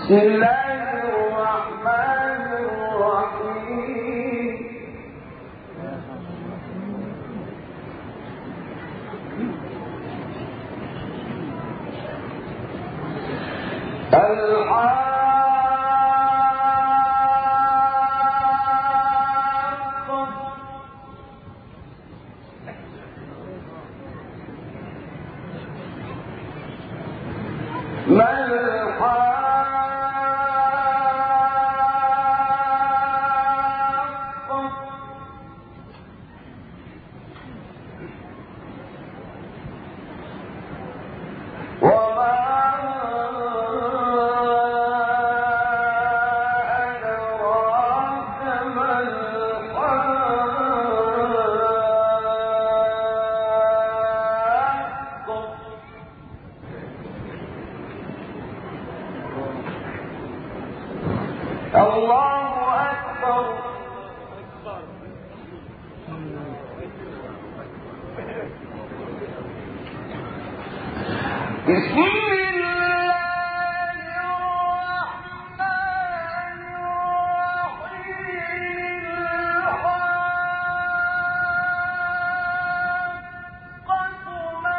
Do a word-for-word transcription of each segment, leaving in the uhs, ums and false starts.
بسم الله الرحمن الرحيم الحاقة ما الحاقة الله أكبر. بسم الله الرحمن الرحيم الحاقة ما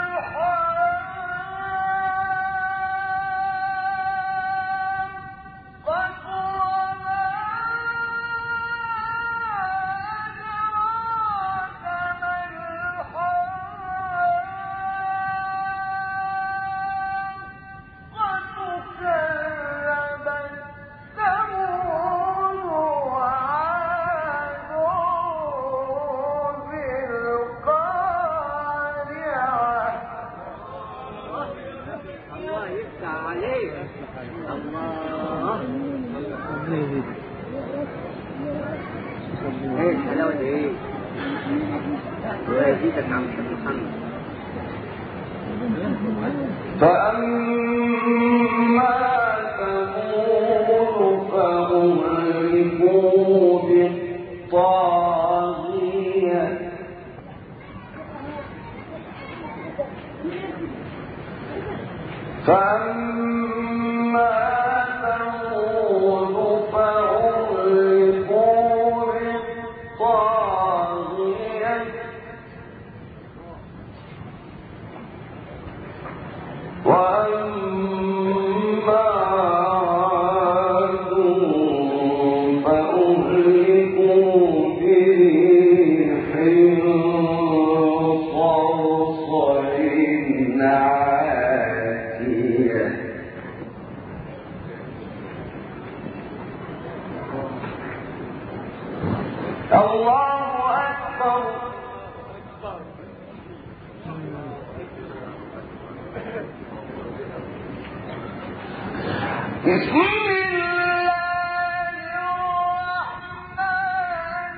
ايه الحلاوه دي ايه؟ ويزيدك عن محمد. فأما ثمود فأهلكوا بالطاغية فأما ثمود فأهلكوا بالطاغية وأما عاد فأهلكوا بريح صرصر عاتية الله أكبر. بسم الله الرحمن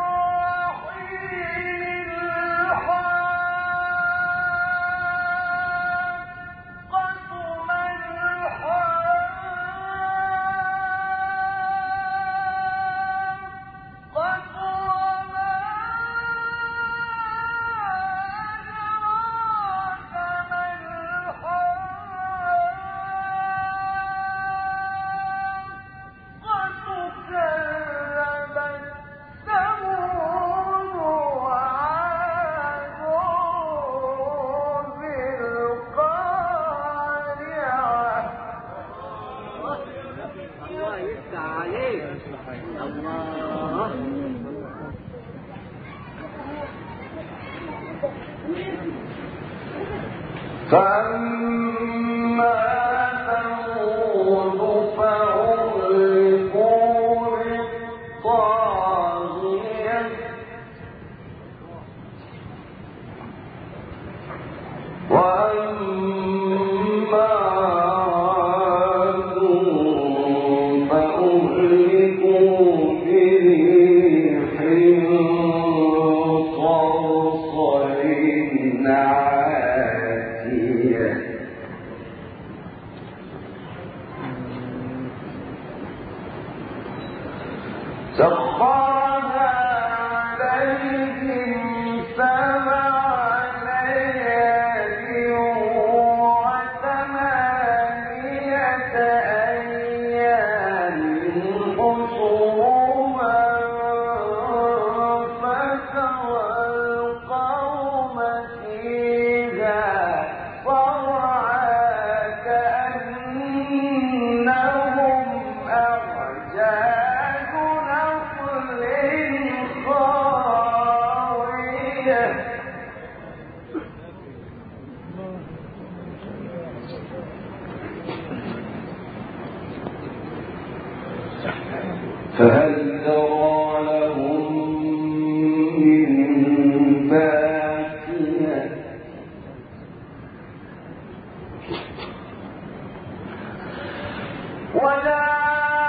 الرحيم الحاقة ما الحاقة وما أدراك ما الله يفتح عليك. الله فأما ثمود فأهلكوا بالطاغية وأما عاد فأهلكوا بريح صرصر عاتية سخرها عليهم سبع ليال وثمانية أيام فهل ترى لهم من باقية ولا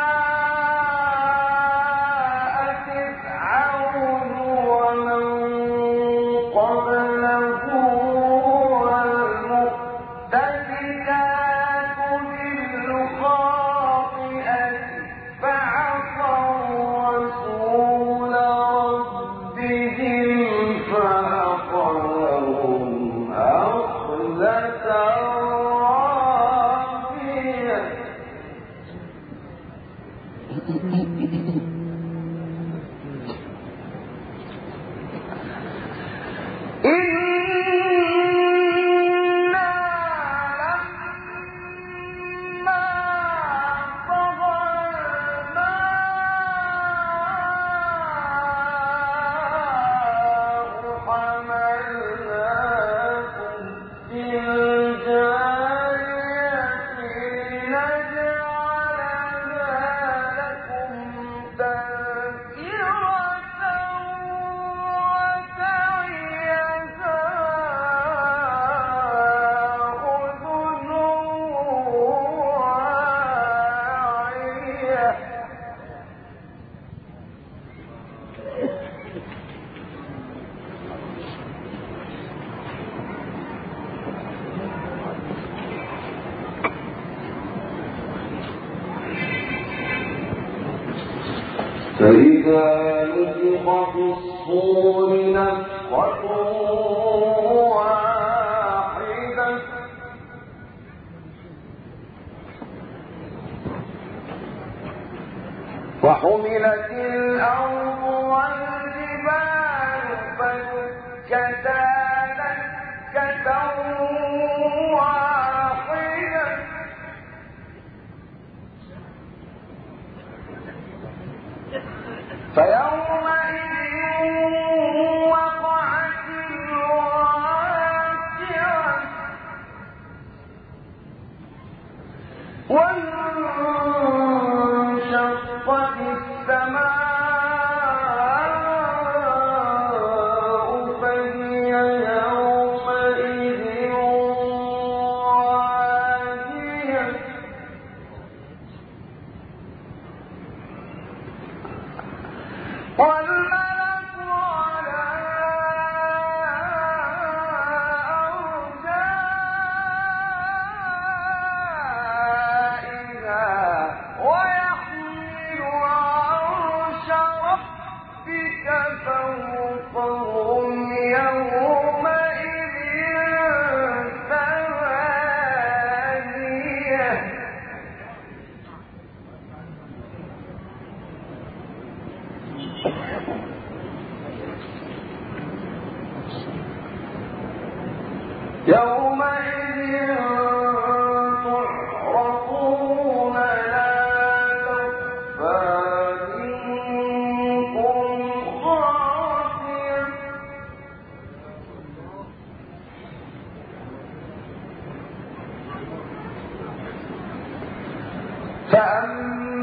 فإذا نفخ في الصور نفخة واحدة وحملت الأرض والجبال فدكتا دكة واحدة فيومئذ وقعت الواقعة وانشقت السماء فهي يومئذ واهية والملك على أرجائها ويحمل عرش ربك فوقهم يومئذ ثمانية يومئذ تعرضون لا تخفى منكم خافية فأما